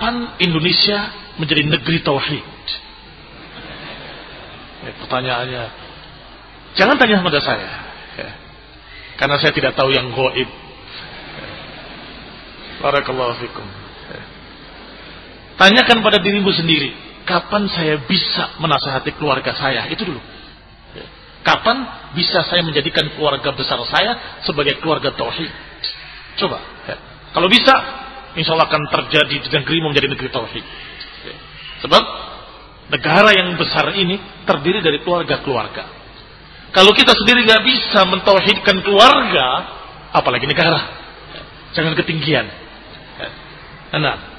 kapan Indonesia menjadi negeri tauhid? Pertanyaannya, jangan tanya kepada saya, karena saya tidak tahu yang gaib. Barakallahu fikum. Tanyakan pada dirimu sendiri, kapan saya bisa menasihati keluarga saya? Itu dulu. Kapan bisa saya menjadikan keluarga besar saya sebagai keluarga tauhid? Coba. Kalau bisa, insya Allah akan terjadi di negeri menjadi negeri tauhid. Sebab negara yang besar ini terdiri dari keluarga-keluarga. Kalau kita sendiri nggak bisa mentauhidkan keluarga, apalagi negara. Jangan ketinggian. Nah,